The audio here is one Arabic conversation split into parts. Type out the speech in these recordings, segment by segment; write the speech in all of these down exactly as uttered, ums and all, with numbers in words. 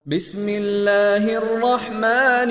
بسم الله الرحمن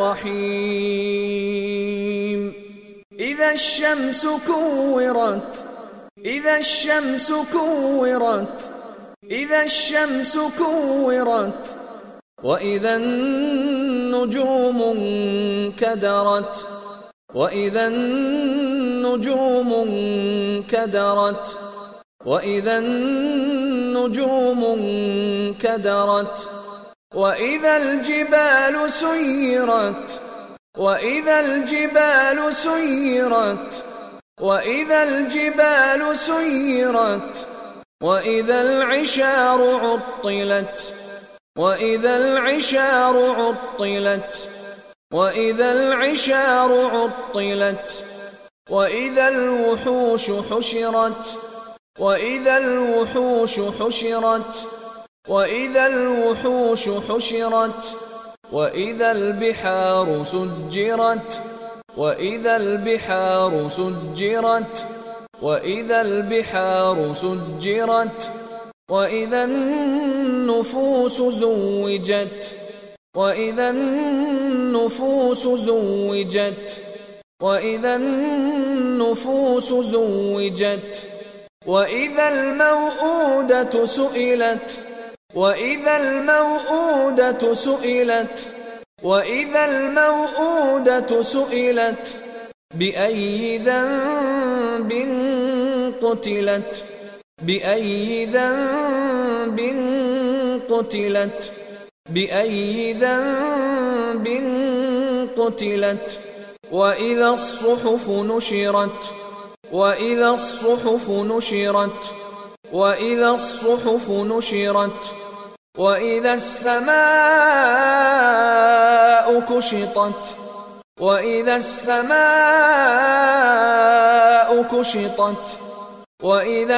الرحيم إذا الشمس كورت إذا الشمس كورت إذا الشمس كورت وإذا النجوم انكدرت وإذا النجوم انكدرت وإذا النجوم انكدرت وإذا الجبال سيرت وإذا الجبال سيرت وإذا الجبال سيرت وإذا العشار عطلت وإذا العشار عطلت وإذا العشار عطلت وإذا الوحوش حشرت وإذا الوحوش حشرت وإذا الوحوش حشرت وإذا البحار سجرت وإذا البحار سجرت وإذا البحار سجرت وإذا النفوس زوجت وإذا النفوس زوجت وإذا النفوس زوجت وإذا الموءودة سئلت وإذا الموءودة سئلت وإذا الموءودة سئلت بأي ذنب قتلت بأي ذنب قتلت بأي ذنب قتلت وإذا الصحف نشرت وإذا الصحف نشرت وإذا الصحف نشرت وإذا السماء كشطت وإذا السماء كشطت وإذا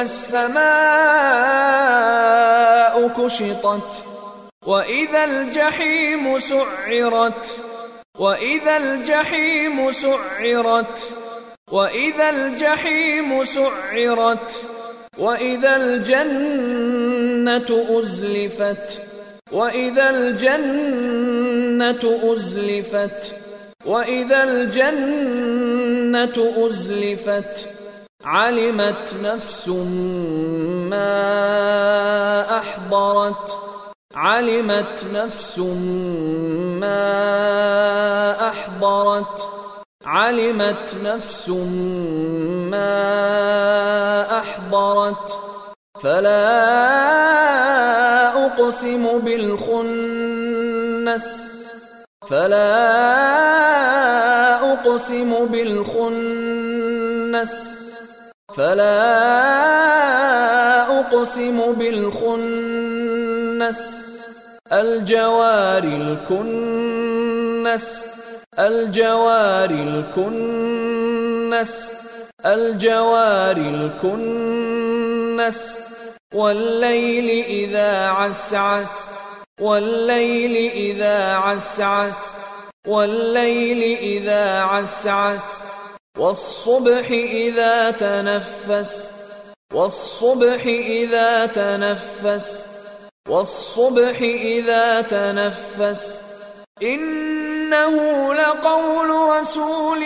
السماء كشطت وإذا الجحيم سعرت وإذا الجحيم سعرت وإذا الجحيم سعرت وإذا الجنة أزلفت وإذا الجنة أزلفت وإذا الجنة أزلفت علمت نفس ما أحضرت علمت نفس ما أحضرت علمت نفس ما أحضرت فلا أقسم بالخنس فلا أقسم بالخنس فلا أقسم بالخنس الجوار الكنس الجوار الكنس الجوار الكنس والليل إذا عسعس والليل إذا عسعس والليل إذا عسعس والصبح إذا تنفس والصبح إذا تنفس والصبح إذا تنفس إنه لقول رسول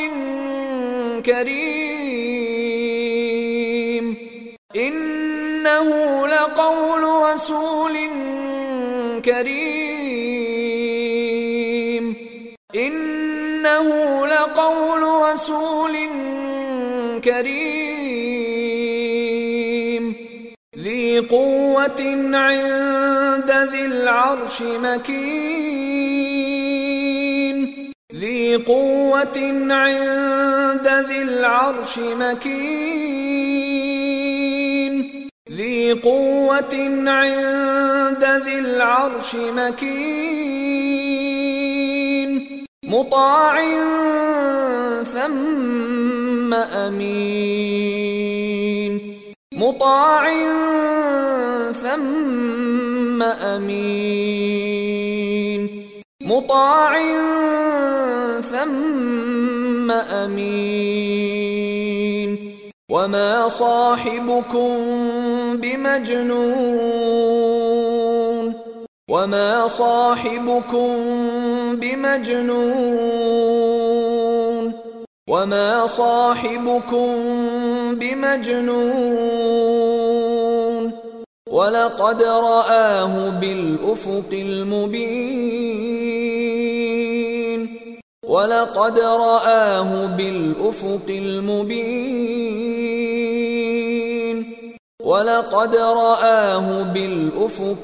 كريم إنه لقول رسول كريم إنه لقول رسول كريم ذي قوة عند ذي العرش مكين ذي قوة عند ذي العرش مكين ذي قوة عند ذي العرش مكين مطاع ثم أمين مطاع ثم أمين مطاع ثم أمين وما صاحبكم بمجنون وما صاحبكم بمجنون وما صاحبكم بمجنون ولقد رآه بالأفق المبين ولقد رآه بالأفق المبين ولقد رآه بالأفق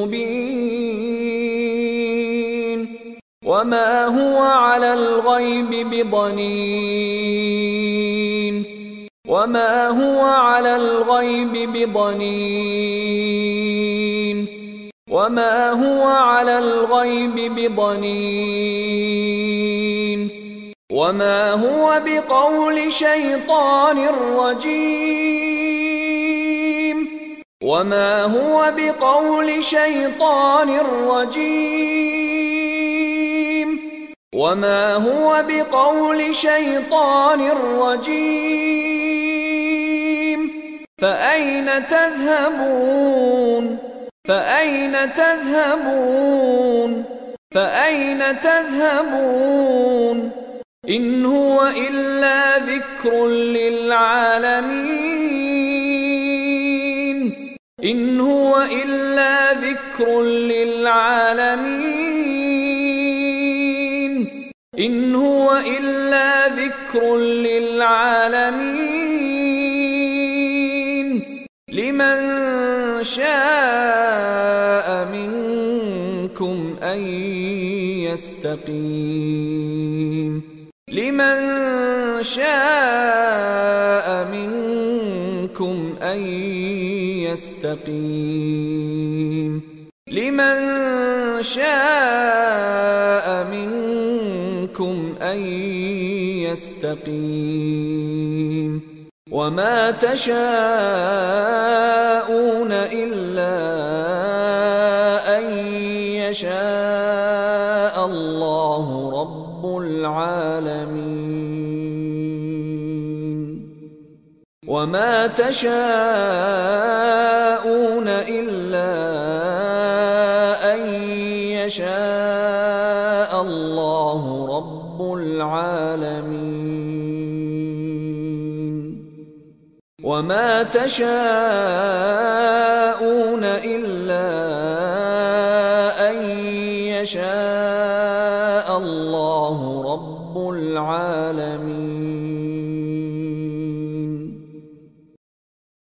المبين وما هو على الغيب بضنين وما هو على الغيب بضنين وما هو على الغيب بضنين وما هو بقول شيطان رجيم وما هو بقول شيطان رجيم وما هو بقول شيطان رجيم فأين تذهبون فأين تذهبون فأين تذهبون إن هو إلا ذكر للعالمين إن هو إلا ذكر للعالمين إن هو إلا ذكر للعالمين لمن شاء منكم أن يستقيم لمن شاء منكم أن يستقيم لمن شاء منكم أن يستقيم وما تشاءون إلا أن يشاء الله رب العالمين وما تشاءون إلا أن يشاء الله رب العالمين وما تشاءون إلا أن يشاء الله